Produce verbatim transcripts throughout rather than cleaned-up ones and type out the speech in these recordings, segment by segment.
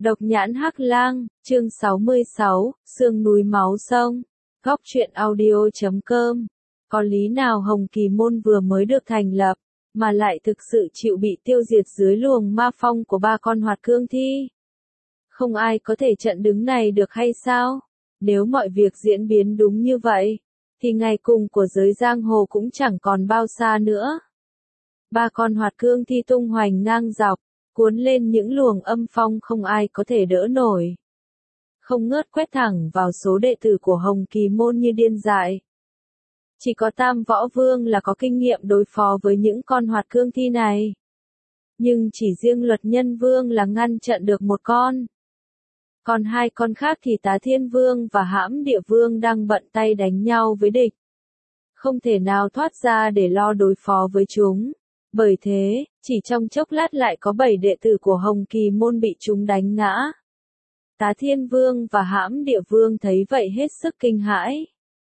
Độc nhãn hắc lang, chương sáu mươi sáu, xương núi máu sông. Góc truyện audio chấm com. Có lý nào Hồng Kỳ Môn vừa mới được thành lập, mà lại thực sự chịu bị tiêu diệt dưới luồng ma phong của ba con hoạt cương thi? Không ai có thể chặn đứng này được hay sao? Nếu mọi việc diễn biến đúng như vậy, thì ngày cùng của giới giang hồ cũng chẳng còn bao xa nữa. Ba con hoạt cương thi tung hoành ngang dọc, cuốn lên những luồng âm phong không ai có thể đỡ nổi. Không ngớt quét thẳng vào số đệ tử của Hồng Kỳ Môn như điên dại. Chỉ có Tam Võ Vương là có kinh nghiệm đối phó với những con hoạt cương thi này. Nhưng chỉ riêng Luật Nhân Vương là ngăn chặn được một con. Còn hai con khác thì Tá Thiên Vương và Hãm Địa Vương đang bận tay đánh nhau với địch. Không thể nào thoát ra để lo đối phó với chúng. Bởi thế, chỉ trong chốc lát lại có bảy đệ tử của Hồng Kỳ Môn bị chúng đánh ngã. Tá Thiên Vương và Hãm Địa Vương thấy vậy hết sức kinh hãi.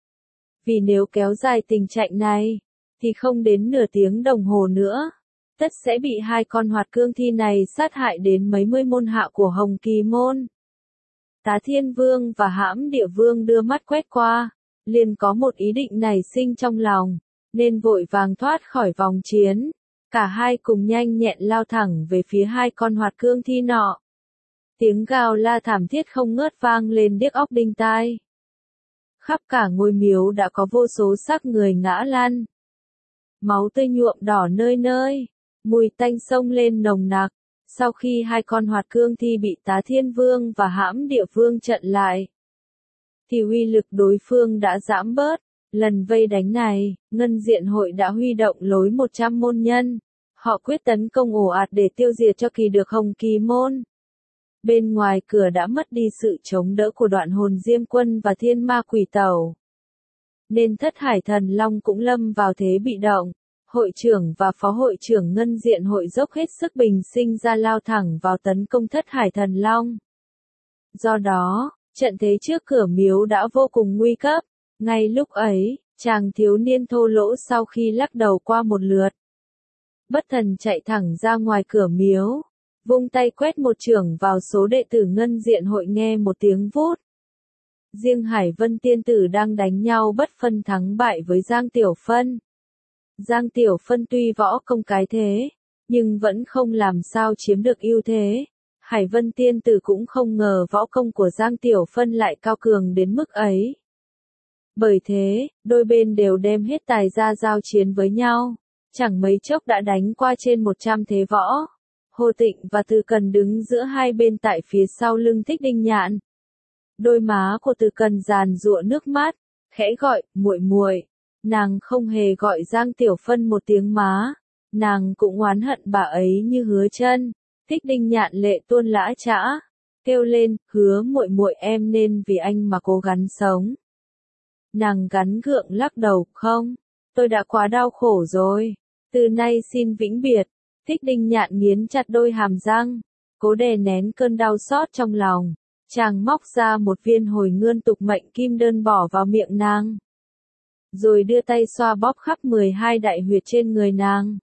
Vì nếu kéo dài tình trạng này, thì không đến nửa tiếng đồng hồ nữa, tất sẽ bị hai con hoạt cương thi này sát hại đến mấy mươi môn hạ của Hồng Kỳ Môn. Tá Thiên Vương và Hãm Địa Vương đưa mắt quét qua, liền có một ý định nảy sinh trong lòng, nên vội vàng thoát khỏi vòng chiến. Cả hai cùng nhanh nhẹn lao thẳng về phía hai con hoạt cương thi nọ. Tiếng gào la thảm thiết không ngớt vang lên điếc óc đinh tai. Khắp cả ngôi miếu đã có vô số xác người ngã lăn. Máu tươi nhuộm đỏ nơi nơi, mùi tanh xông lên nồng nặc. Sau khi hai con hoạt cương thi bị Tá Thiên Vương và Hãm Địa Vương chặn lại, thì uy lực đối phương đã giảm bớt. Lần vây đánh này, Ngân Diện Hội đã huy động lối một trăm môn nhân. Họ quyết tấn công ồ ạt để tiêu diệt cho kỳ được Hồng Kỳ Môn. Bên ngoài cửa đã mất đi sự chống đỡ của Đoạn Hồn Diêm Quân và Thiên Ma Quỷ Tẩu. Nên Thất Hải Thần Long cũng lâm vào thế bị động. Hội trưởng và phó hội trưởng Ngân Diện Hội dốc hết sức bình sinh ra lao thẳng vào tấn công Thất Hải Thần Long. Do đó, trận thế trước cửa miếu đã vô cùng nguy cấp. Ngay lúc ấy, chàng thiếu niên thô lỗ sau khi lắc đầu qua một lượt, bất thần chạy thẳng ra ngoài cửa miếu, vung tay quét một chưởng vào số đệ tử Ngân Diện Hội nghe một tiếng vút. Riêng Hải Vân Tiên Tử đang đánh nhau bất phân thắng bại với Giang Tiểu Phân. Giang Tiểu Phân tuy võ công cái thế, nhưng vẫn không làm sao chiếm được ưu thế. Hải Vân Tiên Tử cũng không ngờ võ công của Giang Tiểu Phân lại cao cường đến mức ấy. Bởi thế, đôi bên đều đem hết tài ra giao chiến với nhau. Chẳng mấy chốc đã đánh qua trên một trăm thế võ. Hồ Tịnh và Từ Cần đứng giữa hai bên tại phía sau lưng Thích Đinh Nhạn. Đôi má của Từ Cần giàn giụa nước mắt, khẽ gọi, muội muội. Nàng không hề gọi Giang Tiểu Phân một tiếng má. Nàng cũng oán hận bà ấy như Hứa Chân. Thích Đinh Nhạn lệ tuôn lã chã, kêu lên, Hứa muội muội em nên vì anh mà cố gắng sống. Nàng gắn gượng lắc đầu, không, tôi đã quá đau khổ rồi, từ nay xin vĩnh biệt. Thích Đinh Nhạn nghiến chặt đôi hàm răng, cố đè nén cơn đau xót trong lòng. Chàng móc ra một viên hồi ngươn tục mệnh kim đơn bỏ vào miệng nàng, rồi đưa tay xoa bóp khắp mười hai đại huyệt trên người nàng.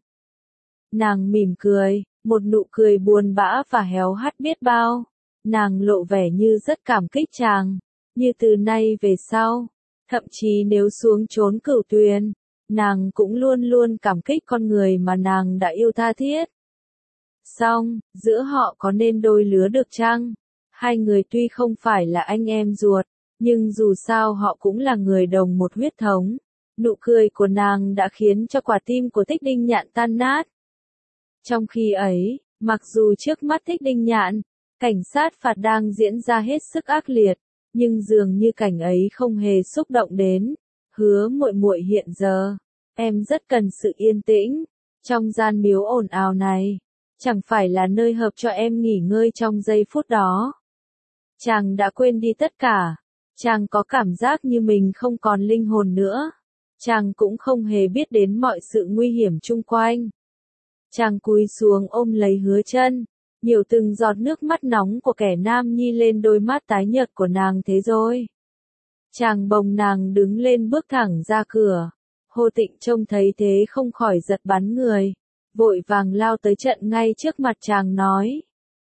Nàng mỉm cười, một nụ cười buồn bã và héo hắt biết bao. Nàng lộ vẻ như rất cảm kích chàng, như từ nay về sau, thậm chí nếu xuống trốn Cửu Tuyền, nàng cũng luôn luôn cảm kích con người mà nàng đã yêu tha thiết. Song, giữa họ có nên đôi lứa được chăng? Hai người tuy không phải là anh em ruột, nhưng dù sao họ cũng là người đồng một huyết thống. Nụ cười của nàng đã khiến cho quả tim của Thích Đinh Nhạn tan nát. Trong khi ấy, mặc dù trước mắt Thích Đinh Nhạn, cảnh sát phạt đang diễn ra hết sức ác liệt, nhưng dường như cảnh ấy không hề xúc động đến. Hứa muội muội hiện giờ, em rất cần sự yên tĩnh. Trong gian miếu ồn ào này, chẳng phải là nơi hợp cho em nghỉ ngơi trong giây phút đó. Chàng đã quên đi tất cả. Chàng có cảm giác như mình không còn linh hồn nữa. Chàng cũng không hề biết đến mọi sự nguy hiểm chung quanh. Chàng cúi xuống ôm lấy Hứa Chân, nhiều từng giọt nước mắt nóng của kẻ nam nhi lên đôi mắt tái nhợt của nàng thế rồi. Chàng bồng nàng đứng lên bước thẳng ra cửa. Hồ Tịnh trông thấy thế không khỏi giật bắn người, vội vàng lao tới trận ngay trước mặt chàng nói,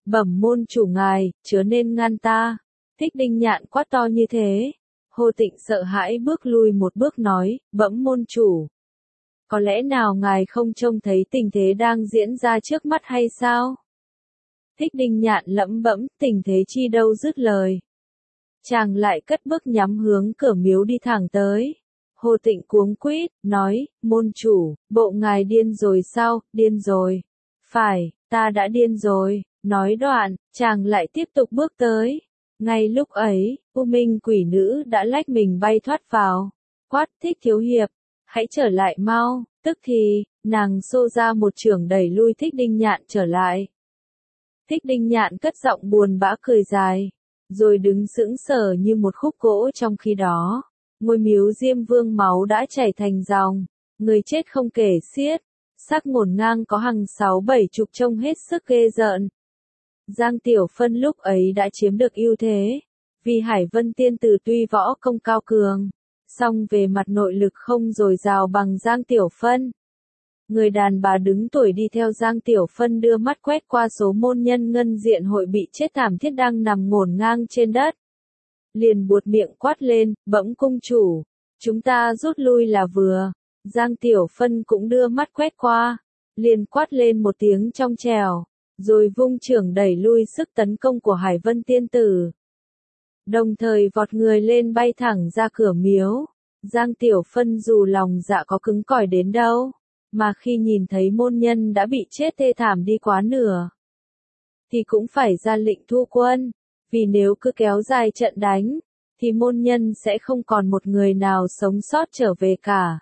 Bẩm môn chủ ngài, chớ nên ngăn ta. Thích Đinh Nhạn quát to như thế. Hồ Tịnh sợ hãi bước lui một bước nói, bẩm môn chủ. Có lẽ nào ngài không trông thấy tình thế đang diễn ra trước mắt hay sao? Thích Đinh Nhạn lẩm bẩm, tình thế chi đâu dứt lời. Chàng lại cất bước nhắm hướng cửa miếu đi thẳng tới. Hồ Tịnh cuống quýt, nói, môn chủ, bộ ngài điên rồi sao, điên rồi. Phải, ta đã điên rồi, nói đoạn, chàng lại tiếp tục bước tới. Ngay lúc ấy, U Minh quỷ nữ đã lách mình bay thoát vào. Quát, Thích thiếu hiệp, hãy trở lại mau, tức thì, nàng xô ra một chưởng đẩy lui Thích Đinh Nhạn trở lại. Thích Đinh Nhạn cất giọng buồn bã cười dài, rồi đứng sững sờ như một khúc gỗ trong khi đó. Ngôi miếu Diêm Vương máu đã chảy thành dòng, người chết không kể xiết, xác ngổn ngang có hàng sáu bảy chục trông hết sức ghê rợn. Giang Tiểu Phân lúc ấy đã chiếm được ưu thế, vì Hải Vân Tiên Tử tuy võ công cao cường, song về mặt nội lực không dồi dào bằng Giang Tiểu Phân. Người đàn bà đứng tuổi đi theo Giang Tiểu Phân đưa mắt quét qua số môn nhân ngân diện hội bị chết thảm thiết đang nằm ngổn ngang trên đất. Liền buột miệng quát lên, bẩm cung chủ, chúng ta rút lui là vừa. Giang Tiểu Phân cũng đưa mắt quét qua, liền quát lên một tiếng trong trẻo, rồi vung chưởng đẩy lui sức tấn công của Hải Vân Tiên Tử. Đồng thời vọt người lên bay thẳng ra cửa miếu. Giang Tiểu Phân dù lòng dạ có cứng cỏi đến đâu, mà khi nhìn thấy môn nhân đã bị chết thê thảm đi quá nửa, thì cũng phải ra lệnh thu quân. Vì nếu cứ kéo dài trận đánh, thì môn nhân sẽ không còn một người nào sống sót trở về cả.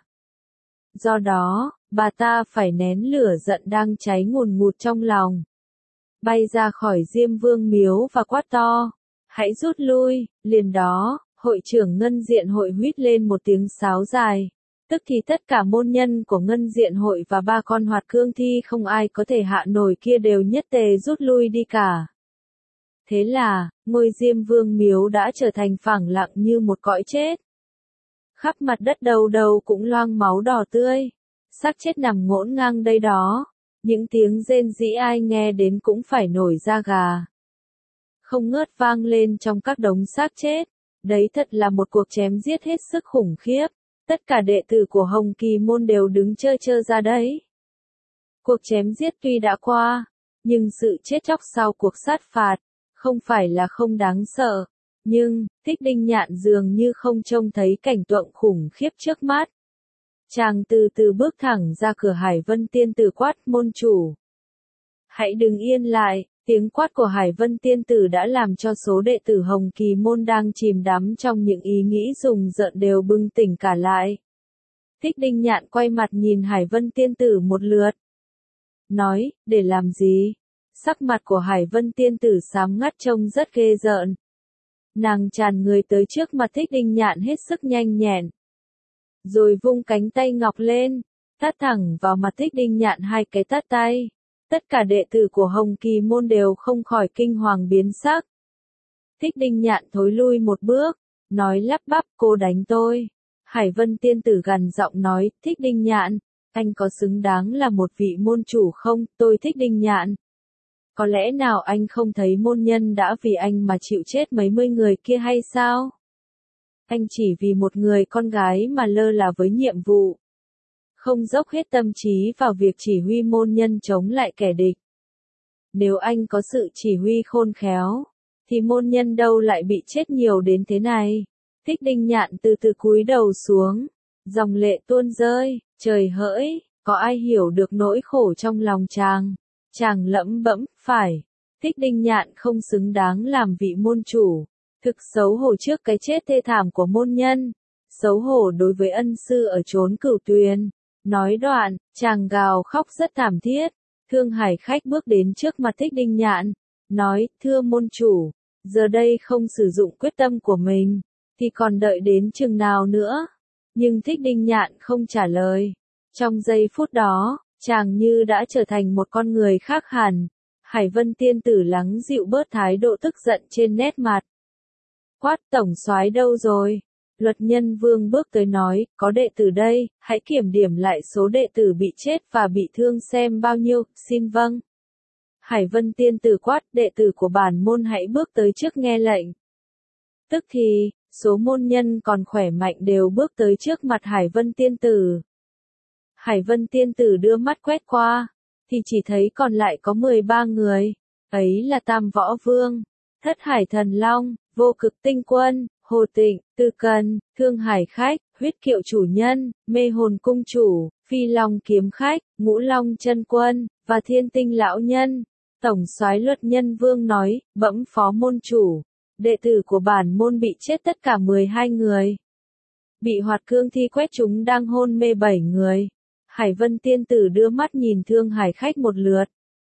Do đó, bà ta phải nén lửa giận đang cháy ngùn ngụt trong lòng. Bay ra khỏi Diêm Vương miếu và quát to, hãy rút lui, liền đó, hội trưởng Ngân Diện hội huýt lên một tiếng sáo dài. Tức thì tất cả môn nhân của Ngân Diện hội và ba con hoạt cương thi không ai có thể hạ nổi kia đều nhất tề rút lui đi cả. Thế là, ngôi Diêm Vương miếu đã trở thành phẳng lặng như một cõi chết. Khắp mặt đất đầu đầu cũng loang máu đỏ tươi, xác chết nằm ngổn ngang đây đó, những tiếng rên rỉ ai nghe đến cũng phải nổi da gà. Không ngớt vang lên trong các đống xác chết, đấy thật là một cuộc chém giết hết sức khủng khiếp, tất cả đệ tử của Hồng Kỳ môn đều đứng chơ chơ ra đấy. Cuộc chém giết tuy đã qua, nhưng sự chết chóc sau cuộc sát phạt, không phải là không đáng sợ, nhưng, Thích Đinh Nhạn dường như không trông thấy cảnh tượng khủng khiếp trước mắt. Chàng từ từ bước thẳng ra cửa Hải Vân Tiên Tử quát, môn chủ. Hãy đừng yên lại, tiếng quát của Hải Vân Tiên Tử đã làm cho số đệ tử Hồng Kỳ môn đang chìm đắm trong những ý nghĩ rùng rợn đều bừng tỉnh cả lại. Thích Đinh Nhạn quay mặt nhìn Hải Vân Tiên Tử một lượt. Nói, để làm gì? Sắc mặt của Hải Vân Tiên Tử xám ngắt trông rất ghê rợn. Nàng tràn người tới trước mặt Thích Đinh Nhạn hết sức nhanh nhẹn. Rồi vung cánh tay ngọc lên, tát thẳng vào mặt Thích Đinh Nhạn hai cái tát tay. Tất cả đệ tử của Hồng Kỳ môn đều không khỏi kinh hoàng biến sắc. Thích Đinh Nhạn thối lui một bước, nói lắp bắp, cô đánh tôi. Hải Vân Tiên Tử gằn giọng nói, Thích Đinh Nhạn, anh có xứng đáng là một vị môn chủ không? Tôi Thích Đinh Nhạn. Có lẽ nào anh không thấy môn nhân đã vì anh mà chịu chết mấy mươi người kia hay sao? Anh chỉ vì một người con gái mà lơ là với nhiệm vụ. Không dốc hết tâm trí vào việc chỉ huy môn nhân chống lại kẻ địch. Nếu anh có sự chỉ huy khôn khéo, thì môn nhân đâu lại bị chết nhiều đến thế này. Thích Đinh Nhạn từ từ cúi đầu xuống, dòng lệ tuôn rơi, trời hỡi, có ai hiểu được nỗi khổ trong lòng chàng. Chàng lẩm bẩm, phải, Thích Đinh Nhạn không xứng đáng làm vị môn chủ. Thực xấu hổ trước cái chết thê thảm của môn nhân, xấu hổ đối với ân sư ở chốn Cửu Tuyền. Nói đoạn, chàng gào khóc rất thảm thiết. Thương Hải Khách bước đến trước mặt Thích Đinh Nhạn, nói, thưa môn chủ, giờ đây không sử dụng quyết tâm của mình, thì còn đợi đến chừng nào nữa? Nhưng Thích Đinh Nhạn không trả lời. Trong giây phút đó, chàng như đã trở thành một con người khác hẳn. Hải Vân Tiên Tử lắng dịu bớt thái độ tức giận trên nét mặt. Quát, tổng soái đâu rồi? Luật Nhân Vương bước tới nói, có đệ tử đây, hãy kiểm điểm lại số đệ tử bị chết và bị thương xem bao nhiêu, xin vâng. Hải Vân tiên tử quát, đệ tử của bản môn hãy bước tới trước nghe lệnh. Tức thì, số môn nhân còn khỏe mạnh đều bước tới trước mặt Hải Vân tiên tử. Hải Vân tiên tử đưa mắt quét qua, thì chỉ thấy còn lại có mười ba người. Ấy là Tam Võ Vương, Thất Hải Thần Long, Vô Cực Tinh Quân, Hồ Tịnh, Tư Cần, Thương Hải Khách, Huyết Kiệu Chủ Nhân, Mê Hồn Cung Chủ, Phi Long Kiếm Khách, Ngũ Long Chân Quân, và Thiên Tinh Lão Nhân. Tổng soái Luật Nhân Vương nói, bẩm phó môn chủ, đệ tử của bản môn bị chết tất cả mười hai người. Bị hoạt cương thi quét chúng đang hôn mê bảy người. Hải Vân tiên tử đưa mắt nhìn Thương Hải Khách một lượt.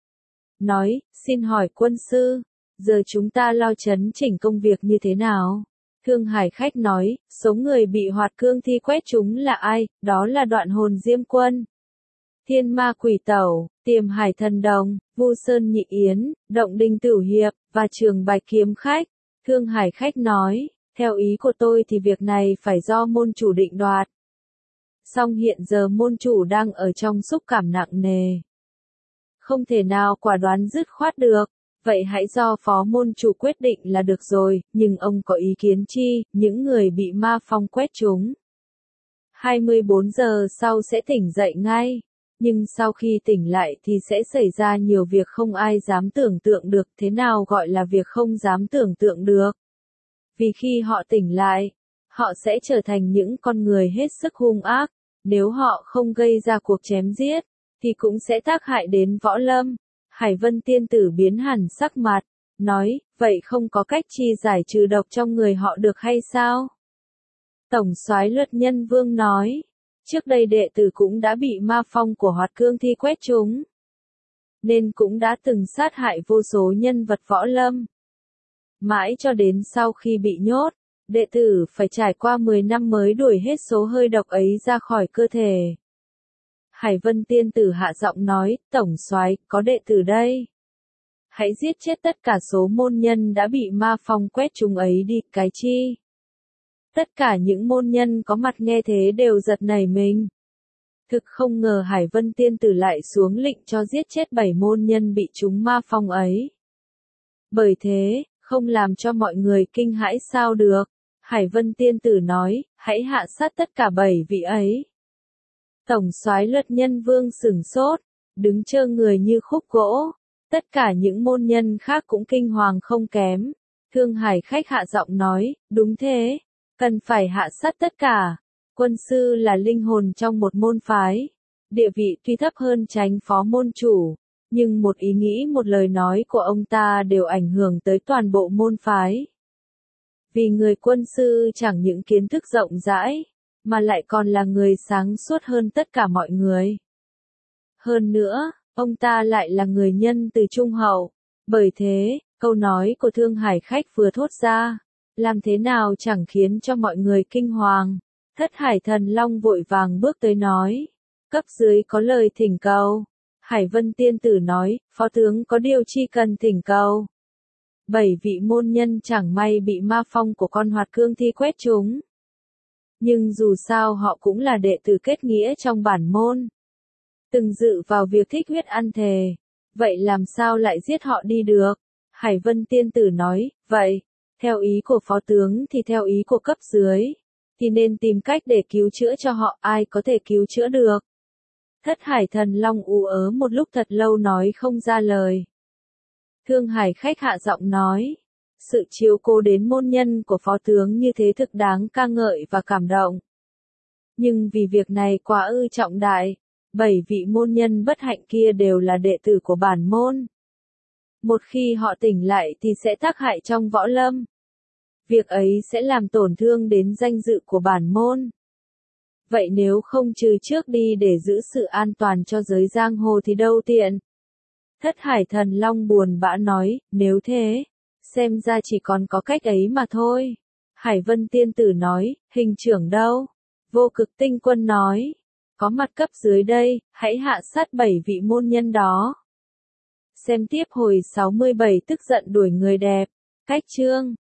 Nói, xin hỏi quân sư, giờ chúng ta lo chấn chỉnh công việc như thế nào? Thương Hải Khách nói, số người bị hoạt cương thi quét chúng là ai? Đó là Đoạn Hồn Diêm Quân, Thiên Ma Quỷ Tẩu, Tiềm Hải Thần Đồng, Vu Sơn Nhị Yến, Động Đình Tử Hiệp, và Trường Bạch Kiếm Khách. Thương Hải Khách nói, theo ý của tôi thì việc này phải do môn chủ định đoạt. Song hiện giờ môn chủ đang ở trong xúc cảm nặng nề, không thể nào quả đoán dứt khoát được, vậy hãy do phó môn chủ quyết định là được rồi, nhưng ông có ý kiến chi, những người bị ma phong quét chúng hai mươi bốn giờ sau sẽ tỉnh dậy ngay, nhưng sau khi tỉnh lại thì sẽ xảy ra nhiều việc không ai dám tưởng tượng được. Thế nào gọi là việc không dám tưởng tượng được? Vì khi họ tỉnh lại, họ sẽ trở thành những con người hết sức hung ác, nếu họ không gây ra cuộc chém giết, thì cũng sẽ tác hại đến võ lâm. Hải Vân tiên tử biến hẳn sắc mặt, nói, vậy không có cách chi giải trừ độc trong người họ được hay sao? Tổng soái Luật Nhân Vương nói, trước đây đệ tử cũng đã bị ma phong của hoạt cương thi quét chúng, nên cũng đã từng sát hại vô số nhân vật võ lâm. Mãi cho đến sau khi bị nhốt, đệ tử phải trải qua mười năm mới đuổi hết số hơi độc ấy ra khỏi cơ thể. Hải Vân tiên tử hạ giọng nói, tổng soái, có đệ tử đây. Hãy giết chết tất cả số môn nhân đã bị ma phong quét chúng ấy đi, cái chi? Tất cả những môn nhân có mặt nghe thế đều giật nảy mình. Thực không ngờ Hải Vân tiên tử lại xuống lệnh cho giết chết bảy môn nhân bị chúng ma phong ấy. Bởi thế, không làm cho mọi người kinh hãi sao được. Hải Vân tiên tử nói, hãy hạ sát tất cả bảy vị ấy. Tổng soái Luật Nhân Vương sửng sốt, đứng trơ người như khúc gỗ. Tất cả những môn nhân khác cũng kinh hoàng không kém. Thương Hải Khách hạ giọng nói, đúng thế, cần phải hạ sát tất cả. Quân sư là linh hồn trong một môn phái, địa vị tuy thấp hơn chánh phó môn chủ, nhưng một ý nghĩ một lời nói của ông ta đều ảnh hưởng tới toàn bộ môn phái. Vì người quân sư chẳng những kiến thức rộng rãi, mà lại còn là người sáng suốt hơn tất cả mọi người. Hơn nữa, ông ta lại là người nhân từ trung hậu. Bởi thế, câu nói của Thương Hải Khách vừa thốt ra, làm thế nào chẳng khiến cho mọi người kinh hoàng. Thất Hải Thần Long vội vàng bước tới nói, cấp dưới có lời thỉnh cầu. Hải Vân tiên tử nói, phó tướng có điều chi cần thỉnh cầu. Bảy vị môn nhân chẳng may bị ma phong của con hoạt cương thi quét chúng. Nhưng dù sao họ cũng là đệ tử kết nghĩa trong bản môn, từng dự vào việc thích huyết ăn thề, vậy làm sao lại giết họ đi được? Hải Vân tiên tử nói, vậy, theo ý của phó tướng thì theo ý của cấp dưới, thì nên tìm cách để cứu chữa cho họ, ai có thể cứu chữa được. Thất Hải Thần Long ú ớ một lúc thật lâu nói không ra lời. Thương Hải Khách hạ giọng nói, sự chiếu cố đến môn nhân của phó tướng như thế thực đáng ca ngợi và cảm động. Nhưng vì việc này quá ư trọng đại, bảy vị môn nhân bất hạnh kia đều là đệ tử của bản môn. Một khi họ tỉnh lại thì sẽ tác hại trong võ lâm. Việc ấy sẽ làm tổn thương đến danh dự của bản môn. Vậy nếu không trừ trước đi để giữ sự an toàn cho giới giang hồ thì đâu tiện. Thất Hải Thần Long buồn bã nói, nếu thế, xem ra chỉ còn có cách ấy mà thôi. Hải Vân tiên tử nói, hình trưởng đâu? Vô Cực Tinh Quân nói, có mặt cấp dưới đây, hãy hạ sát bảy vị môn nhân đó. Xem tiếp hồi sáu mươi bảy tức giận đuổi người đẹp. Cách chương